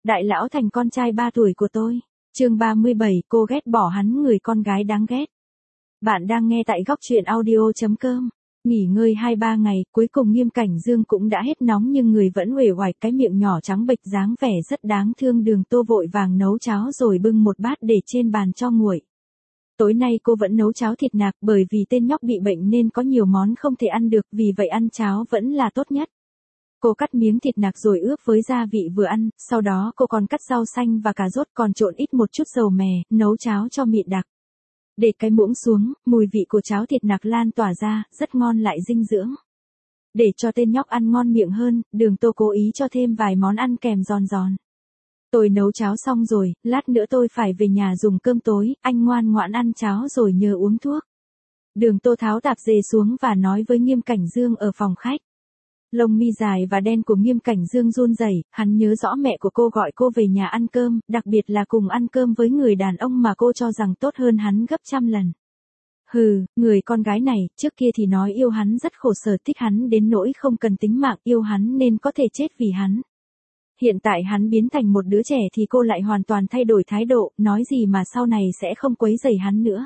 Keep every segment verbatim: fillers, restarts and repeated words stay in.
Đại lão thành con trai ba tuổi của tôi. Chương ba mươi bảy, cô ghét bỏ hắn, người con gái đáng ghét. Bạn đang nghe tại góc truyện audio chấm com. Nghỉ ngơi hai ba ngày, cuối cùng Nghiêm Cảnh Dương cũng đã hết nóng nhưng người vẫn uể oải, cái miệng nhỏ trắng bệch dáng vẻ rất đáng thương. Đường Tô vội vàng nấu cháo rồi bưng một bát để trên bàn cho nguội. Tối nay cô vẫn nấu cháo thịt nạc, bởi vì tên nhóc bị bệnh nên có nhiều món không thể ăn được, vì vậy ăn cháo vẫn là tốt nhất. Cô cắt miếng thịt nạc rồi ướp với gia vị vừa ăn, sau đó cô còn cắt rau xanh và cà rốt, còn trộn ít một chút dầu mè, nấu cháo cho mịn đặc. Để cái muỗng xuống, mùi vị của cháo thịt nạc lan tỏa ra, rất ngon lại dinh dưỡng. Để cho tên nhóc ăn ngon miệng hơn, Đường Tô cố ý cho thêm vài món ăn kèm giòn giòn. Tôi nấu cháo xong rồi, lát nữa tôi phải về nhà dùng cơm tối, anh ngoan ngoãn ăn cháo rồi nhờ uống thuốc. Đường Tô tháo tạp dề xuống và nói với Nghiêm Cảnh Dương ở phòng khách. Lông mi dài và đen của Nghiêm Cảnh Dương run rẩy, hắn nhớ rõ mẹ của cô gọi cô về nhà ăn cơm, đặc biệt là cùng ăn cơm với người đàn ông mà cô cho rằng tốt hơn hắn gấp trăm lần. Hừ, người con gái này, trước kia thì nói yêu hắn rất khổ sở, thích hắn đến nỗi không cần tính mạng, yêu hắn nên có thể chết vì hắn. Hiện tại hắn biến thành một đứa trẻ thì cô lại hoàn toàn thay đổi thái độ, nói gì mà sau này sẽ không quấy rầy hắn nữa.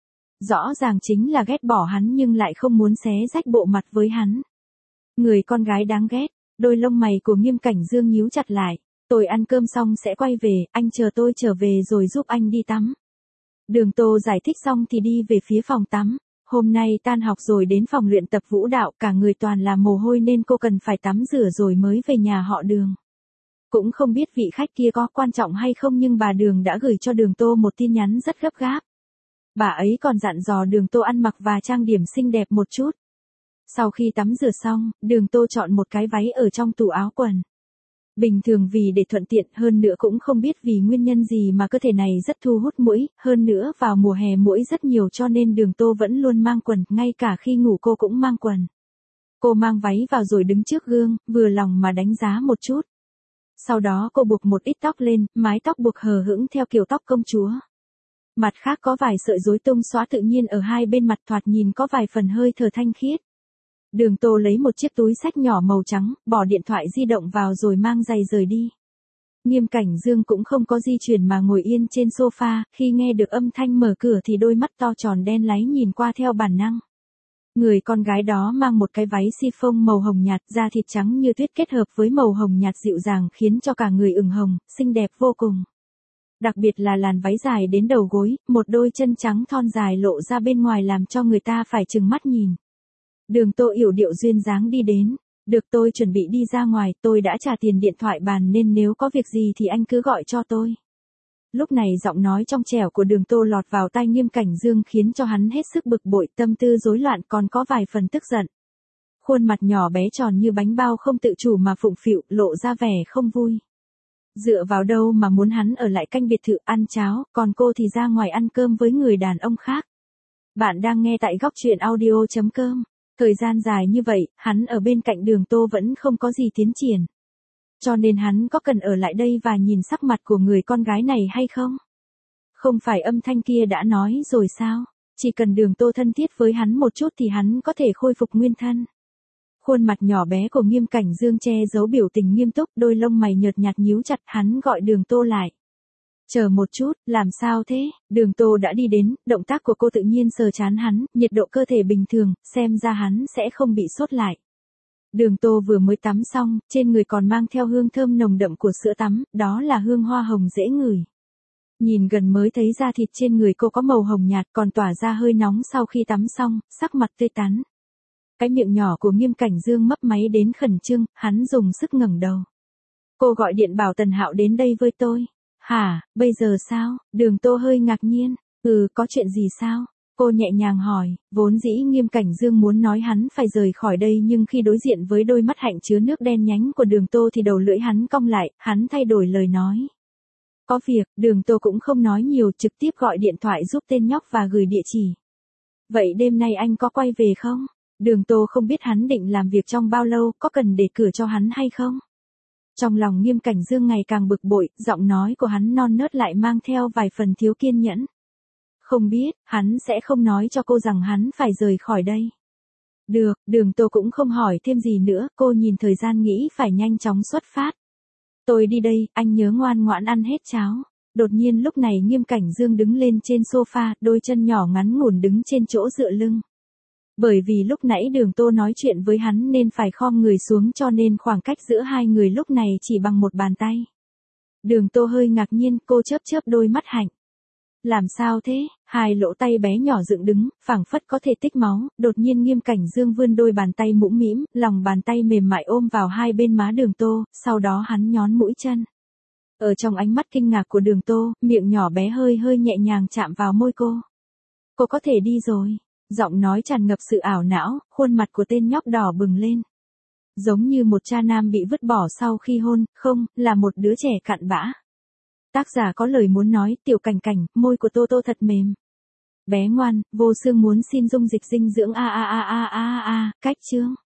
Rõ ràng chính là ghét bỏ hắn nhưng lại không muốn xé rách bộ mặt với hắn. Người con gái đáng ghét, đôi lông mày của Nghiêm Cảnh Dương nhíu chặt lại. Tôi ăn cơm xong sẽ quay về, anh chờ tôi trở về rồi giúp anh đi tắm. Đường Tô giải thích xong thì đi về phía phòng tắm. Hôm nay tan học rồi đến phòng luyện tập vũ đạo, cả người toàn là mồ hôi nên cô cần phải tắm rửa rồi mới về nhà họ Đường. Cũng không biết vị khách kia có quan trọng hay không nhưng bà Đường đã gửi cho Đường Tô một tin nhắn rất gấp gáp. Bà ấy còn dặn dò Đường Tô ăn mặc và trang điểm xinh đẹp một chút. Sau khi tắm rửa xong, Đường Tô chọn một cái váy ở trong tủ áo quần. Bình thường vì để thuận tiện, hơn nữa cũng không biết vì nguyên nhân gì mà cơ thể này rất thu hút muỗi, hơn nữa vào mùa hè muỗi rất nhiều cho nên Đường Tô vẫn luôn mang quần, ngay cả khi ngủ cô cũng mang quần. Cô mang váy vào rồi đứng trước gương, vừa lòng mà đánh giá một chút. Sau đó cô buộc một ít tóc lên, mái tóc buộc hờ hững theo kiểu tóc công chúa. Mặt khác có vài sợi rối tung xóa tự nhiên ở hai bên mặt, thoạt nhìn có vài phần hơi thở thanh khiết. Đường Tô lấy một chiếc túi xách nhỏ màu trắng, bỏ điện thoại di động vào rồi mang giày rời đi. Nghiêm Cảnh Dương cũng không có di chuyển mà ngồi yên trên sofa, khi nghe được âm thanh mở cửa thì đôi mắt to tròn đen láy nhìn qua theo bản năng. Người con gái đó mang một cái váy chiffon màu hồng nhạt, da thịt trắng như tuyết kết hợp với màu hồng nhạt dịu dàng khiến cho cả người ửng hồng, xinh đẹp vô cùng. Đặc biệt là làn váy dài đến đầu gối, một đôi chân trắng thon dài lộ ra bên ngoài làm cho người ta phải trừng mắt nhìn. Đường Tô yểu điệu duyên dáng đi đến. Được, tôi chuẩn bị đi ra ngoài, tôi đã trả tiền điện thoại bàn nên nếu có việc gì thì anh cứ gọi cho tôi. Lúc này giọng nói trong trẻo của Đường Tô lọt vào tai Nghiêm Cảnh Dương khiến cho hắn hết sức bực bội, tâm tư rối loạn, còn có vài phần tức giận. Khuôn mặt nhỏ bé tròn như bánh bao không tự chủ mà phụng phịu, lộ ra vẻ không vui. Dựa vào đâu mà muốn hắn ở lại canh biệt thự ăn cháo, còn cô thì ra ngoài ăn cơm với người đàn ông khác. Bạn đang nghe tại góc truyện audio chấm com. Thời gian dài như vậy, hắn ở bên cạnh Đường Tô vẫn không có gì tiến triển. Cho nên hắn có cần ở lại đây và nhìn sắc mặt của người con gái này hay không? Không phải âm thanh kia đã nói rồi sao? Chỉ cần Đường Tô thân thiết với hắn một chút thì hắn có thể khôi phục nguyên thân. Khuôn mặt nhỏ bé của Nghiêm Cảnh Dương che giấu biểu tình nghiêm túc, đôi lông mày nhợt nhạt nhíu chặt, hắn gọi Đường Tô lại. Chờ một chút, làm sao thế? Đường Tô đã đi đến, động tác của cô tự nhiên sờ trán hắn, nhiệt độ cơ thể bình thường, xem ra hắn sẽ không bị sốt lại. Đường Tô vừa mới tắm xong, trên người còn mang theo hương thơm nồng đậm của sữa tắm, đó là hương hoa hồng dễ ngửi. Nhìn gần mới thấy da thịt trên người cô có màu hồng nhạt, còn tỏa ra hơi nóng sau khi tắm xong, sắc mặt tươi tắn. Cái miệng nhỏ của Nghiêm Cảnh Dương mấp máy đến khẩn trương, hắn dùng sức ngẩng đầu. Cô gọi điện bảo Tần Hạo đến đây với tôi. Hả, bây giờ sao? Đường Tô hơi ngạc nhiên. Ừ, có chuyện gì sao? Cô nhẹ nhàng hỏi, vốn dĩ Nghiêm Cảnh Dương muốn nói hắn phải rời khỏi đây nhưng khi đối diện với đôi mắt hạnh chứa nước đen nhánh của Đường Tô thì đầu lưỡi hắn cong lại, hắn thay đổi lời nói. Có việc, Đường Tô cũng không nói nhiều, trực tiếp gọi điện thoại giúp tên nhóc và gửi địa chỉ. Vậy đêm nay anh có quay về không? Đường Tô không biết hắn định làm việc trong bao lâu, có cần để cửa cho hắn hay không? Trong lòng Nghiêm Cảnh Dương ngày càng bực bội, giọng nói của hắn non nớt lại mang theo vài phần thiếu kiên nhẫn. Không biết, hắn sẽ không nói cho cô rằng hắn phải rời khỏi đây. Được, Đường Tô cũng không hỏi thêm gì nữa, cô nhìn thời gian nghĩ phải nhanh chóng xuất phát. Tôi đi đây, anh nhớ ngoan ngoãn ăn hết cháo. Đột nhiên lúc này Nghiêm Cảnh Dương đứng lên trên sofa, đôi chân nhỏ ngắn ngủn đứng trên chỗ dựa lưng. Bởi vì lúc nãy Đường Tô nói chuyện với hắn nên phải khom người xuống cho nên khoảng cách giữa hai người lúc này chỉ bằng một bàn tay. Đường Tô hơi ngạc nhiên, cô chớp chớp đôi mắt hạnh. Làm sao thế? Hai lỗ tay bé nhỏ dựng đứng, phảng phất có thể tích máu, đột nhiên Nghiêm Cảnh Dương vươn đôi bàn tay mũm mĩm, lòng bàn tay mềm mại ôm vào hai bên má Đường Tô, sau đó hắn nhón mũi chân. Ở trong ánh mắt kinh ngạc của Đường Tô, miệng nhỏ bé hơi hơi nhẹ nhàng chạm vào môi cô. Cô có thể đi rồi. Giọng nói tràn ngập sự ảo não, khuôn mặt của tên nhóc đỏ bừng lên. Giống như một cha nam bị vứt bỏ sau khi hôn, không, là một đứa trẻ cặn bã. Tác giả có lời muốn nói, Tiểu Cảnh Cảnh, môi của Tô Tô thật mềm. Bé ngoan, vô xương muốn xin dung dịch dinh dưỡng a a a a a a, cách chương.